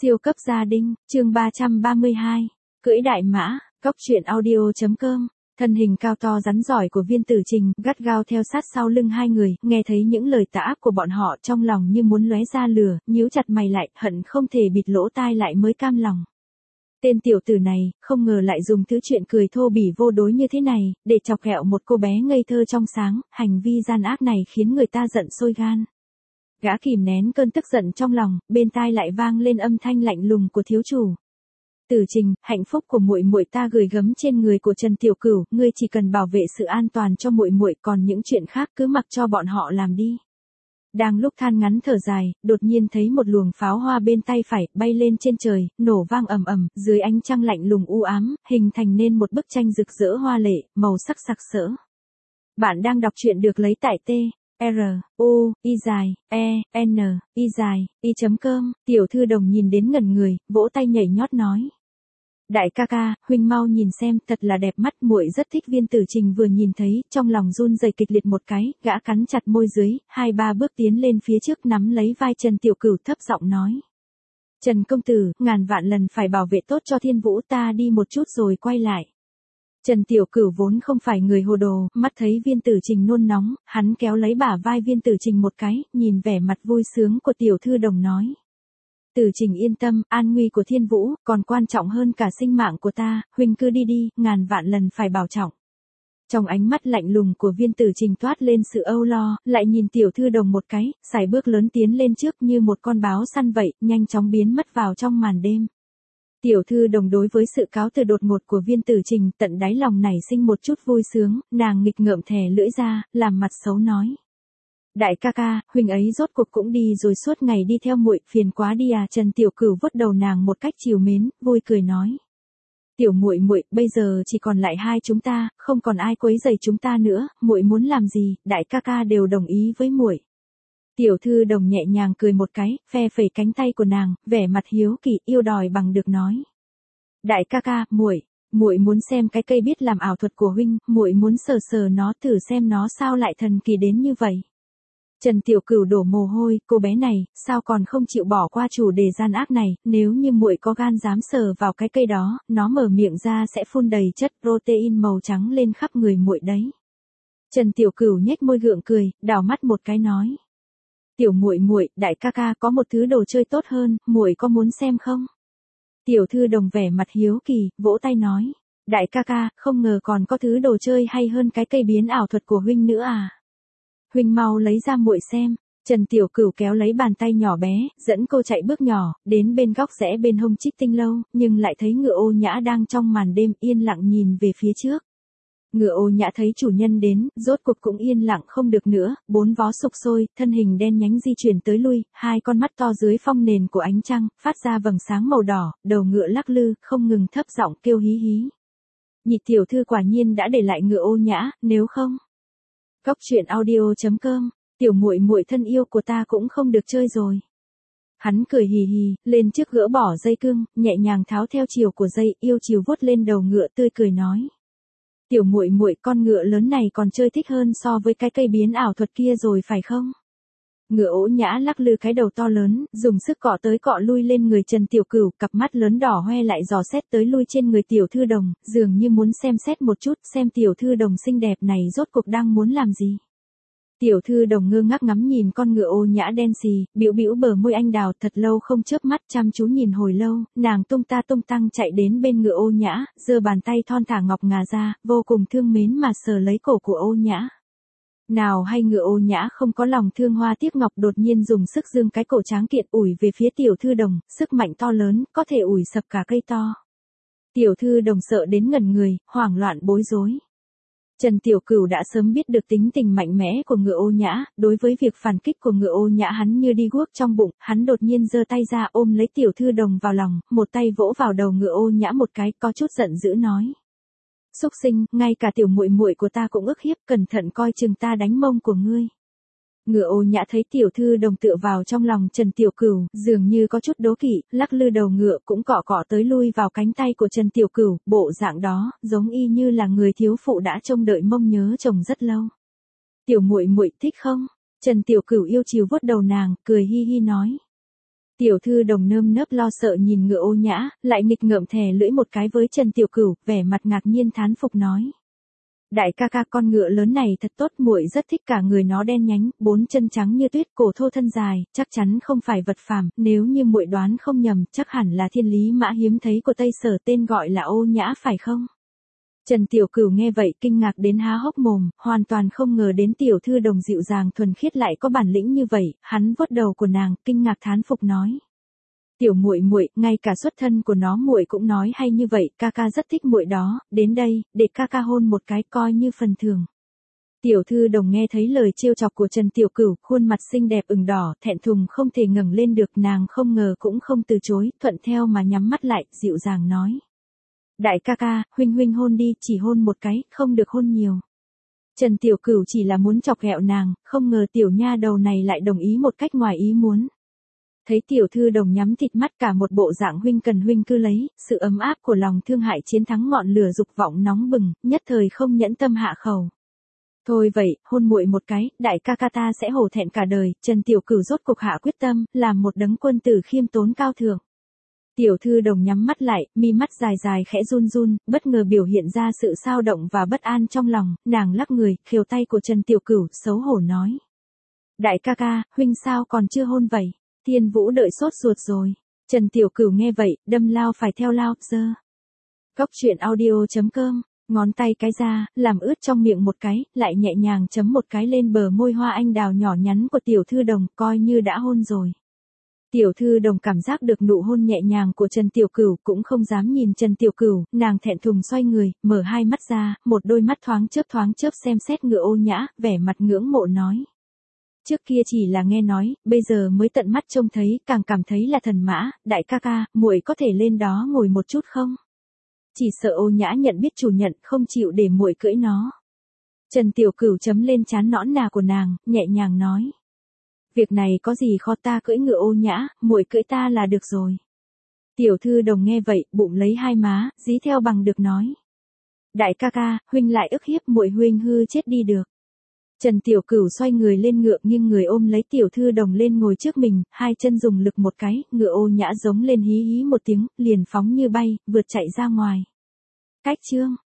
Siêu cấp gia đình, chương 332, cưỡi đại mã, cóc truyện audio.com. Thân hình cao to rắn giỏi của Viên Tử Trình gắt gao theo sát sau lưng hai người, nghe thấy những lời tà ác của bọn họ trong lòng như muốn lóe ra lửa, nhíu chặt mày lại, hận không thể bịt lỗ tai lại mới cam lòng. Tên tiểu tử này, không ngờ lại dùng thứ chuyện cười thô bỉ vô đối như thế này, để chọc ghẹo một cô bé ngây thơ trong sáng, hành vi gian ác này khiến người ta giận sôi gan. Gã kìm nén cơn tức giận trong lòng, bên tai lại vang lên âm thanh lạnh lùng của thiếu chủ. Tử Trình, hạnh phúc của muội muội ta gửi gắm trên người của Trần Tiểu Cửu, ngươi chỉ cần bảo vệ sự an toàn cho muội muội, còn những chuyện khác cứ mặc cho bọn họ làm đi. Đang lúc than ngắn thở dài, đột nhiên thấy một luồng pháo hoa bên tay phải bay lên trên trời, nổ vang ầm ầm, dưới ánh trăng lạnh lùng u ám, hình thành nên một bức tranh rực rỡ hoa lệ, màu sắc sặc sỡ. Bạn đang đọc truyện được lấy tại TRUIZAI.com. Tiểu thư đồng nhìn đến ngẩn người, vỗ tay nhảy nhót nói: Đại ca ca, huynh mau nhìn xem, thật là đẹp mắt, muội rất thích. Viên Tử Trình vừa nhìn thấy, trong lòng run rẩy kịch liệt một cái, gã cắn chặt môi dưới, 2-3 bước tiến lên phía trước nắm lấy vai Trần Tiểu Cửu thấp giọng nói: Trần công tử, ngàn vạn lần phải bảo vệ tốt cho Thiên Vũ, ta đi một chút rồi quay lại. Trần Tiểu Cửu vốn không phải người hồ đồ, mắt thấy Viên Tử Trình nôn nóng, hắn kéo lấy bả vai Viên Tử Trình một cái, nhìn vẻ mặt vui sướng của tiểu thư đồng nói: Tử Trình yên tâm, an nguy của Thiên Vũ, còn quan trọng hơn cả sinh mạng của ta, huynh cứ đi đi, ngàn vạn lần phải bảo trọng. Trong ánh mắt lạnh lùng của Viên Tử Trình toát lên sự âu lo, lại nhìn tiểu thư đồng một cái, sải bước lớn tiến lên trước như một con báo săn vậy, nhanh chóng biến mất vào trong màn đêm. Tiểu thư đồng đối với sự cáo từ đột ngột của Viên Tử Trình tận đáy lòng nảy sinh một chút vui sướng, nàng nghịch ngợm thè lưỡi ra, làm mặt xấu nói: Đại ca ca, huynh ấy rốt cuộc cũng đi rồi, suốt ngày đi theo muội, phiền quá đi à. Trần Tiểu Cửu vuốt đầu nàng một cách trìu mến, vui cười nói: Tiểu muội muội, bây giờ chỉ còn lại hai chúng ta, không còn ai quấy rầy chúng ta nữa, muội muốn làm gì, đại ca ca đều đồng ý với muội. Tiểu thư đồng nhẹ nhàng cười một cái, phe phẩy cánh tay của nàng, vẻ mặt hiếu kỳ yêu đòi bằng được nói: Đại ca ca, muội muốn xem cái cây biết làm ảo thuật của huynh, muội muốn sờ sờ nó thử xem nó sao lại thần kỳ đến như vậy. Trần Tiểu Cửu đổ mồ hôi, cô bé này, sao còn không chịu bỏ qua chủ đề gian ác này, nếu như muội có gan dám sờ vào cái cây đó, nó mở miệng ra sẽ phun đầy chất protein màu trắng lên khắp người muội đấy. Trần Tiểu Cửu nhếch môi gượng cười, đảo mắt một cái nói: Tiểu muội muội, đại ca ca có một thứ đồ chơi tốt hơn, muội có muốn xem không? Tiểu thư đồng vẻ mặt hiếu kỳ, vỗ tay nói: Đại ca ca, không ngờ còn có thứ đồ chơi hay hơn cái cây biến ảo thuật của huynh nữa à? Huynh mau lấy ra muội xem. Trần Tiểu Cửu kéo lấy bàn tay nhỏ bé, dẫn cô chạy bước nhỏ, đến bên góc rẽ bên hông Trích Tinh Lâu, nhưng lại thấy Ngựa Ô Nhã đang trong màn đêm yên lặng nhìn về phía trước. Ngựa Ô Nhã thấy chủ nhân đến, rốt cuộc cũng yên lặng không được nữa, bốn vó sục sôi, thân hình đen nhánh di chuyển tới lui, hai con mắt to dưới phong nền của ánh trăng, phát ra vầng sáng màu đỏ, đầu ngựa lắc lư, không ngừng thấp giọng kêu hí hí. Nhị tiểu thư quả nhiên đã để lại Ngựa Ô Nhã, nếu không. Cóc truyện audio.com, tiểu muội muội thân yêu của ta cũng không được chơi rồi. Hắn cười hì hì, lên trước gỡ bỏ dây cương, nhẹ nhàng tháo theo chiều của dây, yêu chiều vuốt lên đầu ngựa tươi cười nói: Tiểu muội muội, con ngựa lớn này còn chơi thích hơn so với cái cây biến ảo thuật kia rồi phải không? Ngựa Ô Nhã lắc lư cái đầu to lớn, dùng sức cọ tới cọ lui lên người Trần Tiểu Cửu, cặp mắt lớn đỏ hoe lại dò xét tới lui trên người tiểu thư đồng, dường như muốn xem xét một chút, xem tiểu thư đồng xinh đẹp này rốt cuộc đang muốn làm gì. Tiểu thư đồng ngơ ngác ngắm nhìn con Ngựa Ô Nhã đen xì, bĩu bĩu bờ môi anh đào, thật lâu không chớp mắt, chăm chú nhìn hồi lâu, nàng tung ta tung tăng chạy đến bên Ngựa Ô Nhã, giơ bàn tay thon thả ngọc ngà ra, vô cùng thương mến mà sờ lấy cổ của Ô Nhã. Nào hay Ngựa Ô Nhã không có lòng thương hoa tiếc ngọc, đột nhiên dùng sức dương cái cổ tráng kiện ủi về phía tiểu thư đồng, sức mạnh to lớn, có thể ủi sập cả cây to. Tiểu thư đồng sợ đến ngẩn người, hoảng loạn bối rối. Trần Tiểu Cửu đã sớm biết được tính tình mạnh mẽ của Ngựa Ô Nhã, đối với việc phản kích của Ngựa Ô Nhã hắn như đi guốc trong bụng, hắn đột nhiên giơ tay ra ôm lấy tiểu thư đồng vào lòng, một tay vỗ vào đầu Ngựa Ô Nhã một cái, có chút giận dữ nói: Xúc sinh, ngay cả tiểu muội muội của ta cũng ức hiếp, cẩn thận coi chừng ta đánh mông của ngươi. Ngựa Ô Nhã thấy tiểu thư đồng tựa vào trong lòng Trần Tiểu Cửu, dường như có chút đố kỵ, lắc lư đầu ngựa cũng cọ cọ tới lui vào cánh tay của Trần Tiểu Cửu, bộ dạng đó, giống y như là người thiếu phụ đã trông đợi mong nhớ chồng rất lâu. Tiểu muội muội thích không? Trần Tiểu Cửu yêu chiều vuốt đầu nàng, cười hi hi nói: Tiểu thư đồng nơm nớp lo sợ nhìn Ngựa Ô Nhã, lại nghịch ngợm thè lưỡi một cái với Trần Tiểu Cửu, vẻ mặt ngạc nhiên thán phục nói. Đại ca ca, con ngựa lớn này thật tốt, muội rất thích, cả người nó đen nhánh, bốn chân trắng như tuyết, cổ thô thân dài, chắc chắn không phải vật phàm, nếu như muội đoán không nhầm, chắc hẳn là thiên lý mã hiếm thấy của Tây Sở, tên gọi là Ô Nhã phải không? Trần Tiểu Cửu nghe vậy kinh ngạc đến há hốc mồm, hoàn toàn không ngờ đến tiểu thư đồng dịu dàng thuần khiết lại có bản lĩnh như vậy, hắn vuốt đầu của nàng, kinh ngạc thán phục nói. Tiểu muội muội, ngay cả xuất thân của nó muội cũng nói hay như vậy, ca ca rất thích muội đó, đến đây, để ca ca hôn một cái coi như phần thưởng. Tiểu thư đồng nghe thấy lời trêu chọc của Trần Tiểu Cửu, khuôn mặt xinh đẹp ửng đỏ, thẹn thùng không thể ngẩng lên được, nàng không ngờ cũng không từ chối, thuận theo mà nhắm mắt lại, dịu dàng nói. Đại ca ca, huynh hôn đi, chỉ hôn một cái, không được hôn nhiều. Trần Tiểu Cửu chỉ là muốn chọc ghẹo nàng, không ngờ tiểu nha đầu này lại đồng ý một cách ngoài ý muốn. Thấy tiểu thư đồng nhắm thịt mắt, cả một bộ dạng huynh cần huynh cứ lấy, sự ấm áp của lòng thương hại chiến thắng ngọn lửa dục vọng nóng bừng, nhất thời không nhẫn tâm hạ khẩu. Thôi vậy, hôn muội một cái, đại ca ca ta sẽ hổ thẹn cả đời. Trần Tiểu Cửu rốt cục hạ quyết tâm, làm một đấng quân tử khiêm tốn cao thượng. Tiểu thư đồng nhắm mắt lại, mi mắt dài dài khẽ run run, bất ngờ biểu hiện ra sự xao động và bất an trong lòng, nàng lắc người, khều tay của Trần Tiểu Cửu, xấu hổ nói. Đại ca ca, huynh sao còn chưa hôn vậy? Thiên Vũ đợi sốt ruột rồi. Trần Tiểu Cửu nghe vậy, đâm lao phải theo lao, dơ. Cốc truyện audio.com, ngón tay cái ra, làm ướt trong miệng một cái, lại nhẹ nhàng chấm một cái lên bờ môi hoa anh đào nhỏ nhắn của tiểu thư đồng, coi như đã hôn rồi. Tiểu thư đồng cảm giác được nụ hôn nhẹ nhàng của Trần Tiểu Cửu, cũng không dám nhìn Trần Tiểu Cửu, nàng thẹn thùng xoay người, mở hai mắt ra, một đôi mắt thoáng chớp xem xét Ngựa Ô Nhã, vẻ mặt ngưỡng mộ nói. Trước kia chỉ là nghe nói, bây giờ mới tận mắt trông thấy, càng cảm thấy là thần mã. Đại ca ca, muội có thể lên đó ngồi một chút không? Chỉ sợ Ô Nhã nhận biết chủ nhận, không chịu để muội cưỡi nó. Trần Tiểu Cửu chấm lên trán nõn nà của nàng, nhẹ nhàng nói. Việc này có gì khó, ta cưỡi Ngựa Ô Nhã, muội cưỡi ta là được rồi. Tiểu thư đồng nghe vậy, bụng lấy hai má, dí theo bằng được nói. Đại ca ca, huynh lại ức hiếp muội, huynh hư chết đi được. Trần Tiểu Cửu xoay người lên ngựa, nghiêng người ôm lấy tiểu thư đồng lên ngồi trước mình, hai chân dùng lực một cái, Ngựa Ô Nhã giống lên hí hí một tiếng, liền phóng như bay, vượt chạy ra ngoài. Cách chương